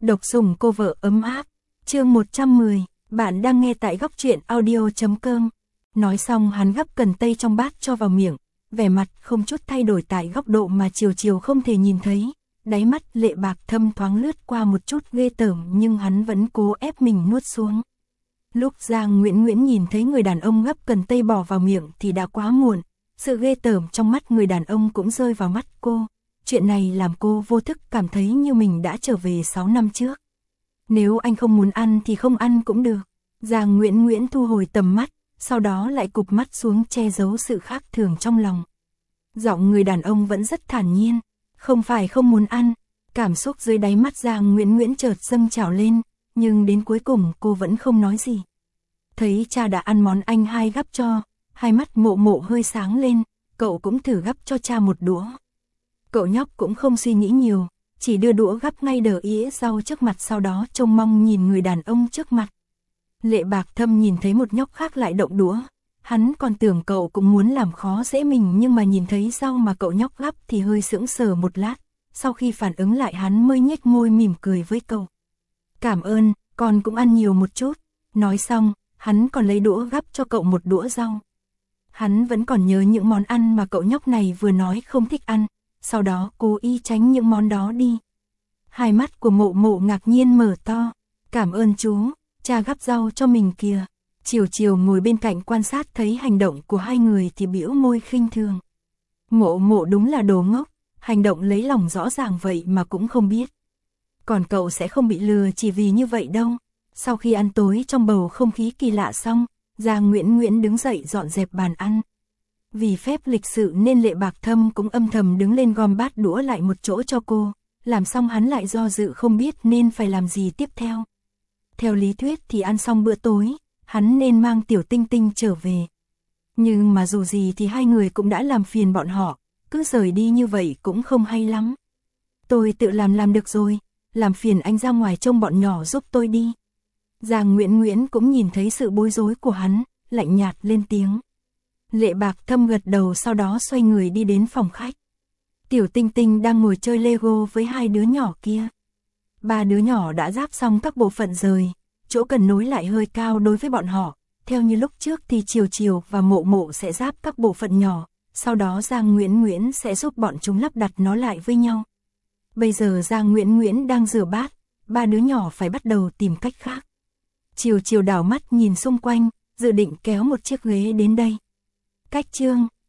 Độc sủng cô vợ ấm áp. Chương 110, bạn đang nghe tại góc truyện audio.com. Nói xong hắn gắp cần tây trong bát cho vào miệng, vẻ mặt không chút thay đổi tại góc độ mà Chiều Chiều không thể nhìn thấy. Đáy mắt Lệ Bạc Thâm thoáng lướt qua một chút ghê tởm nhưng hắn vẫn cố ép mình nuốt xuống. Lúc Giang Nguyễn Nguyễn nhìn thấy người đàn ông gắp cần tây bỏ vào miệng thì đã quá muộn. Sự ghê tởm trong mắt người đàn ông cũng rơi vào mắt cô. Chuyện này làm cô vô thức cảm thấy như mình đã trở về 6 năm trước. Nếu anh không muốn ăn thì không ăn cũng được. Giang Nguyễn Nguyễn thu hồi tầm mắt, sau đó lại cụp mắt xuống che giấu sự khác thường trong lòng. Giọng người đàn ông vẫn rất thản nhiên. Không phải không muốn ăn. Cảm xúc dưới đáy mắt Giang Nguyễn Nguyễn chợt dâng trào lên, nhưng đến cuối cùng cô vẫn không nói gì. Thấy cha đã ăn món anh hai gắp cho, hai mắt Mộ Mộ hơi sáng lên, cậu cũng thử gắp cho cha một đũa. Cậu nhóc cũng không suy nghĩ nhiều, chỉ đưa đũa gắp ngay đờ ĩa rau trước mặt, sau đó trông mong nhìn người đàn ông trước mặt. Lệ Bạc Thâm nhìn thấy một nhóc khác lại động đũa, hắn còn tưởng cậu cũng muốn làm khó dễ mình, nhưng mà nhìn thấy rau mà cậu nhóc gắp thì hơi sững sờ một lát, sau khi phản ứng lại hắn mới nhếch môi mỉm cười với cậu. Cảm ơn, con cũng ăn nhiều một chút. Nói xong, hắn còn lấy đũa gắp cho cậu một đũa rau. Hắn vẫn còn nhớ những món ăn mà cậu nhóc này vừa nói không thích ăn, sau đó cố ý tránh những món đó đi. Hai mắt của Mộ Mộ ngạc nhiên mở to. Cảm ơn chú, cha gắp rau cho mình kìa. Chiều Chiều ngồi bên cạnh quan sát thấy hành động của hai người thì bĩu môi khinh thường. Mộ Mộ đúng là đồ ngốc, hành động lấy lòng rõ ràng vậy mà cũng không biết. Còn cậu sẽ không bị lừa chỉ vì như vậy đâu. Sau khi ăn tối trong bầu không khí kỳ lạ xong, Giang Nguyễn Nguyễn đứng dậy dọn dẹp bàn ăn. Vì phép lịch sự nên Lệ Bạc Thâm cũng âm thầm đứng lên gom bát đũa lại một chỗ cho cô. Làm xong hắn lại do dự không biết nên phải làm gì tiếp theo. Theo lý thuyết thì ăn xong bữa tối, hắn nên mang Tiểu Tinh Tinh trở về. Nhưng mà dù gì thì hai người cũng đã làm phiền bọn họ, cứ rời đi như vậy cũng không hay lắm. Tôi tự làm được rồi, làm phiền anh ra ngoài trông bọn nhỏ giúp tôi đi. Giang Nguyễn Nguyễn cũng nhìn thấy sự bối rối của hắn, lạnh nhạt lên tiếng. Lệ Bạc Thâm gật đầu, sau đó xoay người đi đến phòng khách. Tiểu Tinh Tinh đang ngồi chơi Lego với hai đứa nhỏ kia. Ba đứa nhỏ đã ráp xong các bộ phận rời, chỗ cần nối lại hơi cao đối với bọn họ. Theo như lúc trước thì Chiều Chiều và Mộ Mộ sẽ ráp các bộ phận nhỏ, sau đó Giang Nguyễn Nguyễn sẽ giúp bọn chúng lắp đặt nó lại với nhau. Bây giờ Giang Nguyễn Nguyễn đang rửa bát, ba đứa nhỏ phải bắt đầu tìm cách khác. Chiều Chiều đảo mắt nhìn xung quanh, dự định kéo một chiếc ghế đến đây. Cách chương